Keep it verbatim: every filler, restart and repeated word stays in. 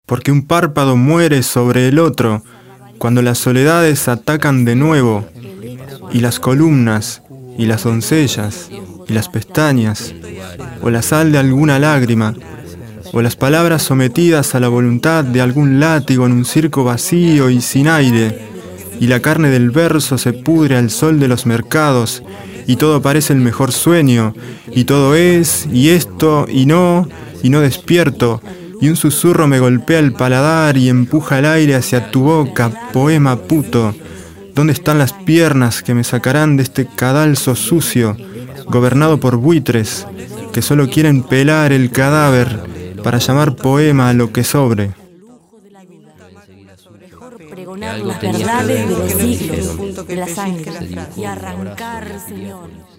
porque un párpado muere sobre el otro, cuando las soledades atacan de nuevo, y las columnas, y las doncellas, y las pestañas, o la sal de alguna lágrima, o las palabras sometidas a la voluntad de algún látigo en un circo vacío y sin aire, y la carne del verso se pudre al sol de los mercados, y todo parece el mejor sueño, y todo es, y esto, y no, y no despierto, y un susurro me golpea el paladar y empuja el aire hacia tu boca, poema puto. ¿Dónde están las piernas que me sacarán de este cadalso sucio, gobernado por buitres, que solo quieren pelar el cadáver para llamar poema a lo que sobre? Pregonar las verdades de los siglos, de la sangre, y arrancar, Señor.